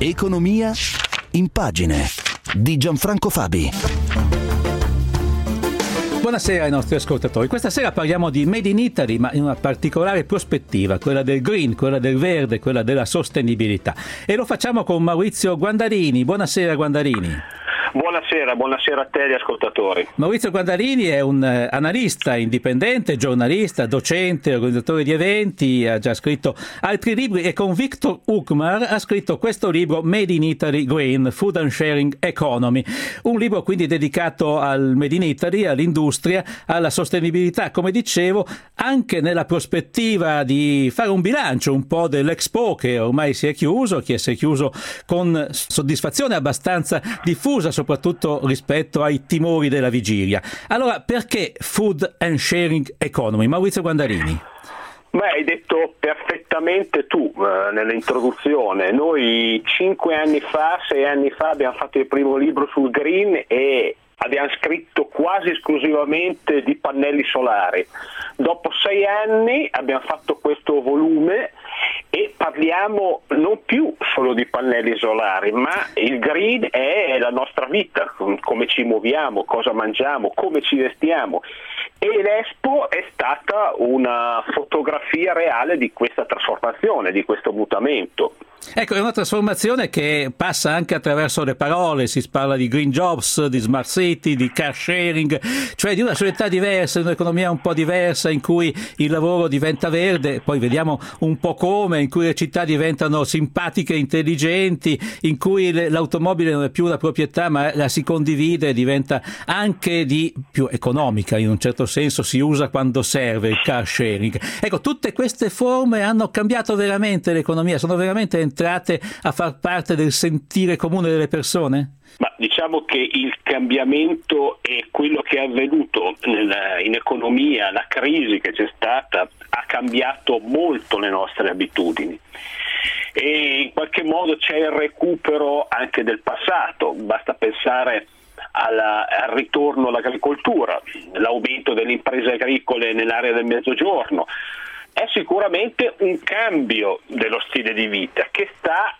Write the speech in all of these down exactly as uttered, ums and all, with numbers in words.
Economia in pagine di Gianfranco Fabi. Buonasera ai nostri ascoltatori. Questa sera parliamo di Made in Italy, ma in una particolare prospettiva, quella del green, quella del verde, quella della sostenibilità. E lo facciamo con Maurizio Guandarini. Buonasera Guandarini. Buonasera, buonasera a te e agli ascoltatori. Maurizio Guandarini è un eh, analista indipendente, giornalista, docente, organizzatore di eventi, ha già scritto altri libri e con Victor Ukmar ha scritto questo libro Made in Italy Green, Food and Sharing Economy, un libro quindi dedicato al Made in Italy, all'industria, alla sostenibilità, come dicevo, anche nella prospettiva di fare un bilancio un po' dell'Expo che ormai si è chiuso, che si è chiuso con soddisfazione abbastanza diffusa, soprattutto rispetto ai timori della vigilia. Allora, perché Food and Sharing Economy? Maurizio Guandarini. Beh, hai detto perfettamente tu eh, nell'introduzione. Noi cinque anni fa, sei anni fa abbiamo fatto il primo libro sul green e abbiamo scritto quasi esclusivamente di pannelli solari. Dopo sei anni abbiamo fatto questo volume e parliamo non più solo di pannelli solari, ma il green è la nostra vita, come ci muoviamo, cosa mangiamo, come ci vestiamo. E l'Expo è stata una fotografia reale di questa trasformazione, di questo mutamento. Ecco, è una trasformazione che passa anche attraverso le parole, si parla di green jobs, di smart city, di car sharing, cioè di una società diversa, di un'economia un po' diversa in cui il lavoro diventa verde, poi vediamo un po' come, in cui le città diventano simpatiche e intelligenti, in cui le, l'automobile non è più una proprietà ma la si condivide, diventa anche di più economica, in un certo senso si usa quando serve il car sharing. Ecco, tutte queste forme hanno cambiato veramente l'economia, sono veramente entrate a far parte del sentire comune delle persone? Ma diciamo che il cambiamento è quello che è avvenuto nella, in economia, la crisi che c'è stata ha cambiato molto le nostre abitudini e in qualche modo c'è il recupero anche del passato, basta pensare alla, al ritorno all'agricoltura, l'aumento delle imprese agricole nell'area del Mezzogiorno. È sicuramente un cambio dello stile di vita che sta,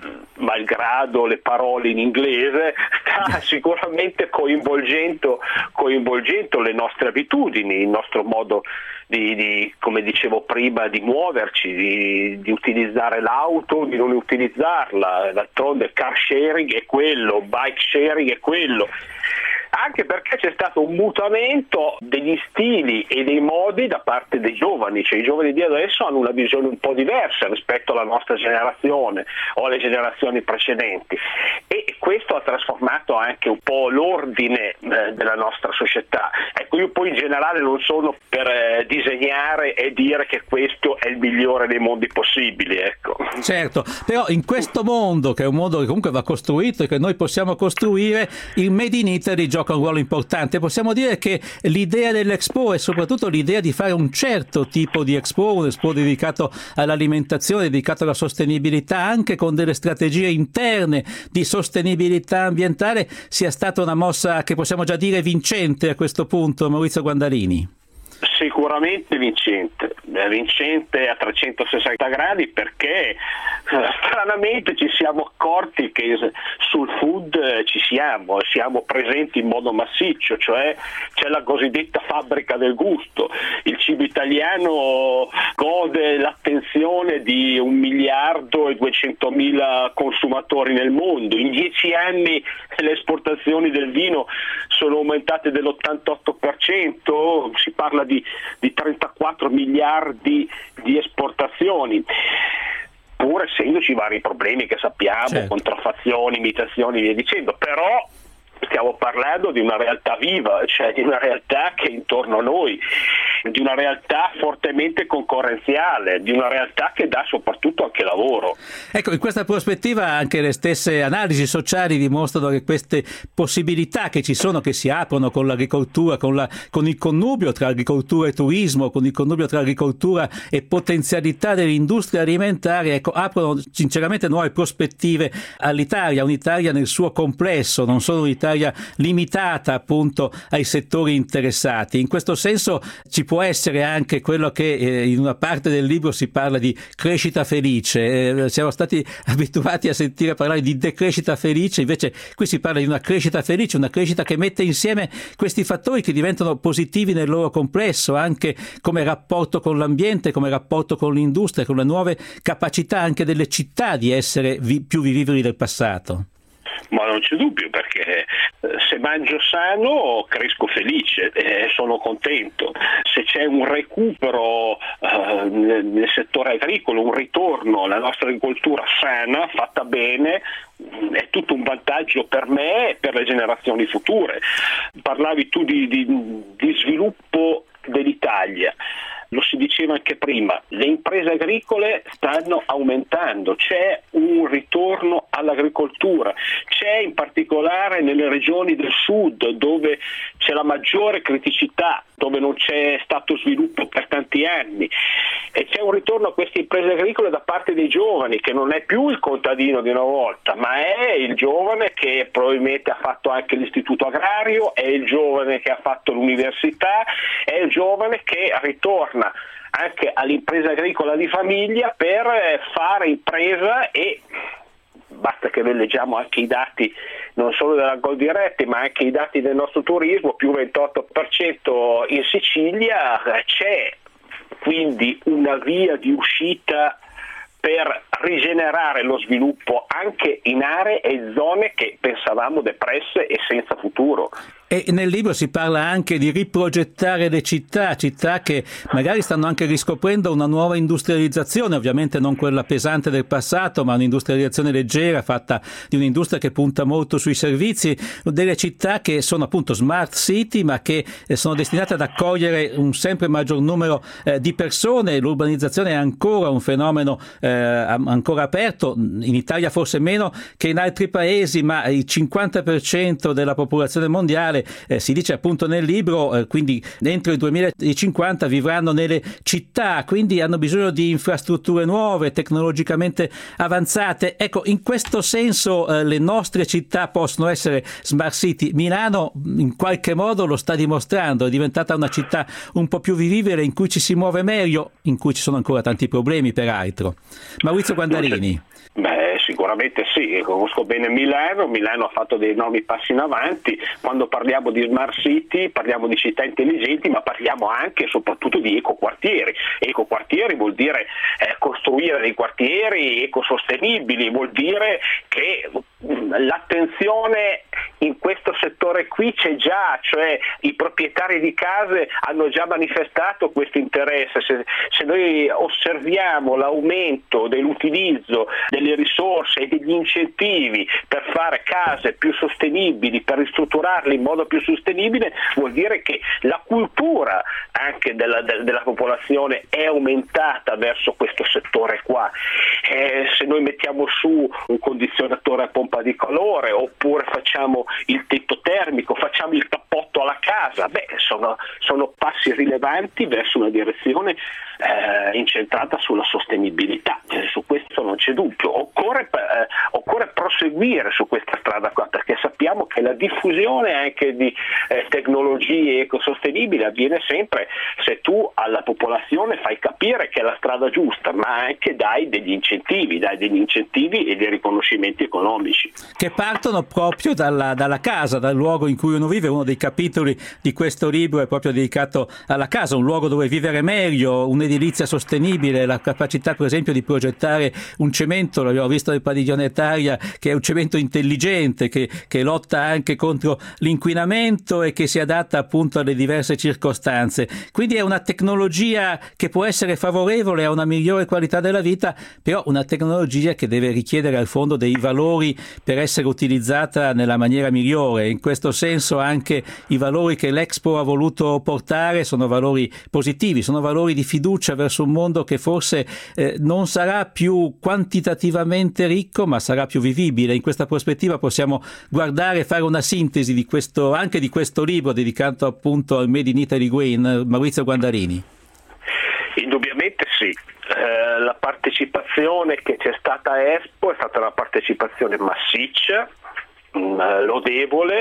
malgrado le parole in inglese, sta sicuramente coinvolgendo, coinvolgendo le nostre abitudini, il nostro modo di, di come dicevo prima, di muoverci, di, di utilizzare l'auto, di non utilizzarla. D'altronde car sharing è quello, bike sharing è quello. Anche perché c'è stato un mutamento degli stili e dei modi da parte dei giovani, cioè i giovani di adesso hanno una visione un po' diversa rispetto alla nostra generazione o alle generazioni precedenti e questo ha trasformato anche un po' l'ordine eh, della nostra società. Ecco, io poi in generale non sono per eh, disegnare e dire che questo è il migliore dei mondi possibili, ecco. Certo, però in questo mondo, che è un mondo che comunque va costruito e che noi possiamo costruire, il Made in Italy gioca un ruolo importante. Possiamo dire che l'idea dell'Expo è soprattutto l'idea di fare un certo tipo di Expo, un Expo dedicato all'alimentazione, dedicato alla sostenibilità, anche con delle strategie interne di sostenibilità ambientale, sia stata una mossa che possiamo già dire vincente a questo punto, Maurizio Guandarini? Sicuramente vincente, vincente a trecentosessanta gradi perché stranamente ci siamo accorti che sul food ci siamo, siamo presenti in modo massiccio, cioè c'è la cosiddetta fabbrica del gusto, il cibo italiano gode l'attenzione di un miliardo e duecentomila consumatori nel mondo, in dieci anni le esportazioni del vino sono aumentate dell'ottantotto per cento, si parla di, di trentaquattro miliardi di esportazioni, pur essendoci vari problemi che sappiamo, certo, contraffazioni, imitazioni e via dicendo, però stiamo parlando di una realtà viva, cioè di una realtà che è intorno a noi, di una realtà fortemente concorrenziale, di una realtà che dà soprattutto anche lavoro. Ecco, in questa prospettiva anche le stesse analisi sociali dimostrano che queste possibilità che ci sono, che si aprono con l'agricoltura, con, la, con il connubio tra agricoltura e turismo, con il connubio tra agricoltura e potenzialità dell'industria alimentare, ecco, aprono sinceramente nuove prospettive all'Italia, un'Italia nel suo complesso, non solo un'Italia limitata appunto ai settori interessati. In questo senso ci può essere anche quello che eh, in una parte del libro si parla di crescita felice. Eh, siamo stati abituati a sentire parlare di decrescita felice, invece qui si parla di una crescita felice, una crescita che mette insieme questi fattori che diventano positivi nel loro complesso, anche come rapporto con l'ambiente, come rapporto con l'industria, con le nuove capacità anche delle città di essere vi- più vivibili del passato. Ma non c'è dubbio, perché se mangio sano cresco felice e eh, sono contento. Se c'è un recupero eh, nel settore agricolo, un ritorno alla nostra agricoltura sana, fatta bene, è tutto un vantaggio per me e per le generazioni future. Parlavi tu di, di, di sviluppo dell'Italia. Lo si diceva anche prima, le imprese agricole stanno aumentando, c'è un ritorno all'agricoltura, c'è in particolare nelle regioni del sud dove c'è la maggiore criticità, dove non c'è stato sviluppo per tanti anni, e c'è un ritorno a queste imprese agricole da parte dei giovani, che non è più il contadino di una volta, ma è il giovane che probabilmente ha fatto anche l'istituto agrario, è il giovane che ha fatto l'università, è il giovane che ritorna anche all'impresa agricola di famiglia per fare impresa, e basta che leggiamo anche i dati non solo della Coldiretti ma anche i dati del nostro turismo, più ventotto per cento in Sicilia. C'è quindi una via di uscita per rigenerare lo sviluppo anche in aree e zone che pensavamo depresse e senza futuro. E nel libro si parla anche di riprogettare le città, città che magari stanno anche riscoprendo una nuova industrializzazione, ovviamente non quella pesante del passato, ma un'industrializzazione leggera, fatta di un'industria che punta molto sui servizi, delle città che sono appunto smart city, ma che sono destinate ad accogliere un sempre maggior numero eh, di persone. L'urbanizzazione è ancora un fenomeno eh, ancora aperto, in Italia forse meno che in altri paesi, ma il cinquanta per cento della popolazione mondiale Eh, si dice appunto nel libro, eh, quindi entro il duemilacinquanta vivranno nelle città, quindi hanno bisogno di infrastrutture nuove, tecnologicamente avanzate. Ecco, in questo senso eh, le nostre città possono essere smart city. Milano in qualche modo lo sta dimostrando, è diventata una città un po' più vivibile, in cui ci si muove meglio, in cui ci sono ancora tanti problemi peraltro. Maurizio Guandarini. Beh, sicuramente sì, conosco bene Milano, Milano ha fatto dei enormi passi in avanti. Quando parliamo di smart city parliamo di città intelligenti, ma parliamo anche e soprattutto di ecoquartieri. Ecoquartieri vuol dire eh, costruire dei quartieri ecosostenibili, vuol dire che l'attenzione in questo settore qui c'è già, cioè i proprietari di case hanno già manifestato questo interesse. Se, se noi osserviamo l'aumento dell'utilizzo delle risorse e degli incentivi per fare case più sostenibili, per ristrutturarle in modo più sostenibile, vuol dire che la cultura anche della, de, della popolazione è aumentata verso questo settore qua. Eh, se noi mettiamo su un condizionatore a pompa di calore, oppure facciamo il tetto termico, facciamo il cappotto alla casa, beh, sono, sono passi rilevanti verso una direzione eh, incentrata sulla sostenibilità. Eh, su questo non c'è dubbio. Occorre, eh, occorre proseguire su questa strada qua, perché sappiamo che la diffusione anche di eh, tecnologie ecosostenibili avviene sempre se tu alla popolazione fai capire che è la strada giusta, ma anche dai degli incentivi, dai degli incentivi e dei riconoscimenti economici. Che partono proprio dalla, dalla casa, dal luogo in cui uno vive. Uno dei capitoli di questo libro è proprio dedicato alla casa, un luogo dove vivere meglio, un'edilizia sostenibile, la capacità per esempio di progettare un cemento, l'abbiamo visto nel padiglione Italia, che è un cemento intelligente, che, che lotta anche contro l'inquinamento e che si adatta appunto alle diverse circostanze. Quindi è una tecnologia che può essere favorevole a una migliore qualità della vita, però una tecnologia che deve richiedere al fondo dei valori per essere utilizzata nella maniera migliore. In questo senso anche i valori che l'Expo ha voluto portare sono valori positivi, sono valori di fiducia verso un mondo che forse eh, non sarà più quantitativamente ricco, ma sarà più vivibile. In questa prospettiva possiamo guardare e fare una sintesi di questo, anche di questo libro dedicato appunto al Made in Italy Green. Maurizio Guandarini. Indubbiamente sì. Eh, la partecipazione che c'è stata a Expo è stata una partecipazione massiccia, lodevole,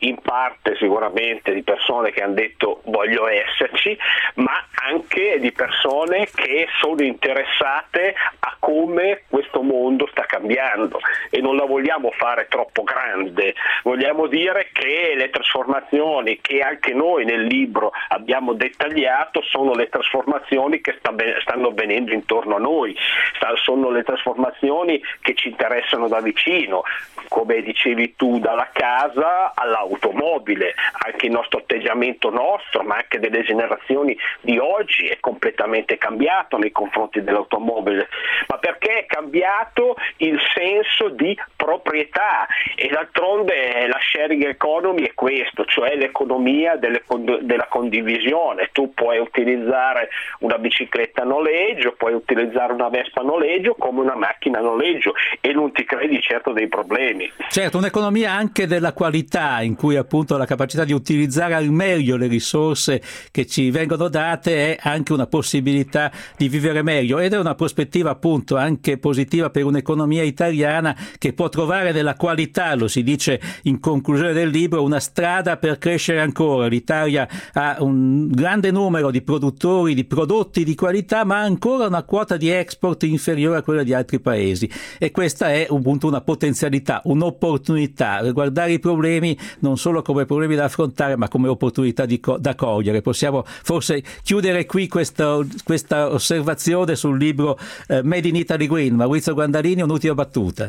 in parte sicuramente di persone che hanno detto voglio esserci, ma anche di persone che sono interessate a come questo mondo sta cambiando, e non la vogliamo fare troppo grande, vogliamo dire che le trasformazioni che anche noi nel libro abbiamo dettagliato sono le trasformazioni che stanno avvenendo intorno a noi, sono le trasformazioni che ci interessano da vicino, come dicevi tu, dalla casa all'automobile. Anche il nostro atteggiamento nostro, ma anche delle generazioni di oggi, è completamente cambiato nei confronti dell'automobile, ma perché è cambiato il senso di proprietà, e d'altronde la sharing economy è questo, cioè l'economia delle, della condivisione. Tu puoi utilizzare una bicicletta a noleggio, puoi utilizzare una Vespa a noleggio come una macchina a noleggio, e non ti credi certo dei problemi. Certo, un'economia anche della qualità, in cui appunto la capacità di utilizzare al meglio le risorse che ci vengono date è anche una possibilità di vivere meglio, ed è una prospettiva appunto anche positiva per un'economia italiana che può trovare nella qualità, lo si dice in conclusione del libro, una strada per crescere ancora. L'Italia ha un grande numero di produttori di prodotti di qualità, ma ha ancora una quota di export inferiore a quella di altri paesi, e questa è appunto una potenzialità, un'opportunità, guardare i problemi non solo come problemi da affrontare ma come opportunità di co- da cogliere. Possiamo forse chiudere qui questa, questa osservazione sul libro eh, Made in Italy Green. Maurizio Guandalini, un'ultima battuta.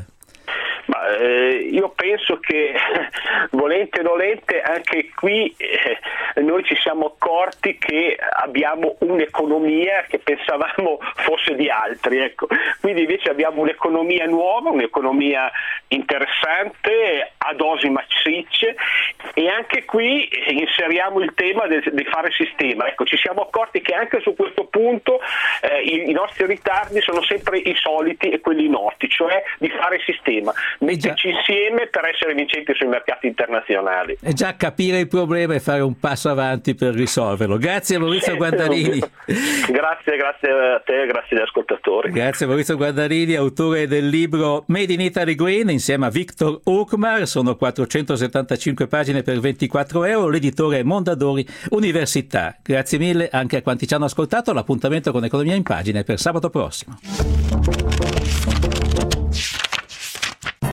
Ma, eh, io penso che volente o nolente anche qui eh, noi ci siamo accorti che abbiamo un'economia che pensavamo fosse di altri, ecco. Quindi invece abbiamo un'economia nuova, un'economia interessante, a dosi massicce, e anche qui inseriamo il tema di fare sistema. Ecco, ci siamo accorti che anche su questo punto eh, i, i nostri ritardi sono sempre i soliti e quelli noti, cioè di fare sistema, metterci insieme per essere vincenti sui mercati internazionali. E già capire il problema e fare un passo avanti per risolverlo. Grazie Maurizio sì, Guandalini. Grazie, grazie a te, grazie agli ascoltatori. Grazie Maurizio Guandalini, autore del libro Made in Italy Green insieme a Victor Urkmar. Sono quattrocentosettantacinque pagine per ventiquattro euro. L'editore è Mondadori Università. Grazie mille anche a quanti ci hanno ascoltato. L'appuntamento con Economia in Pagine per sabato prossimo.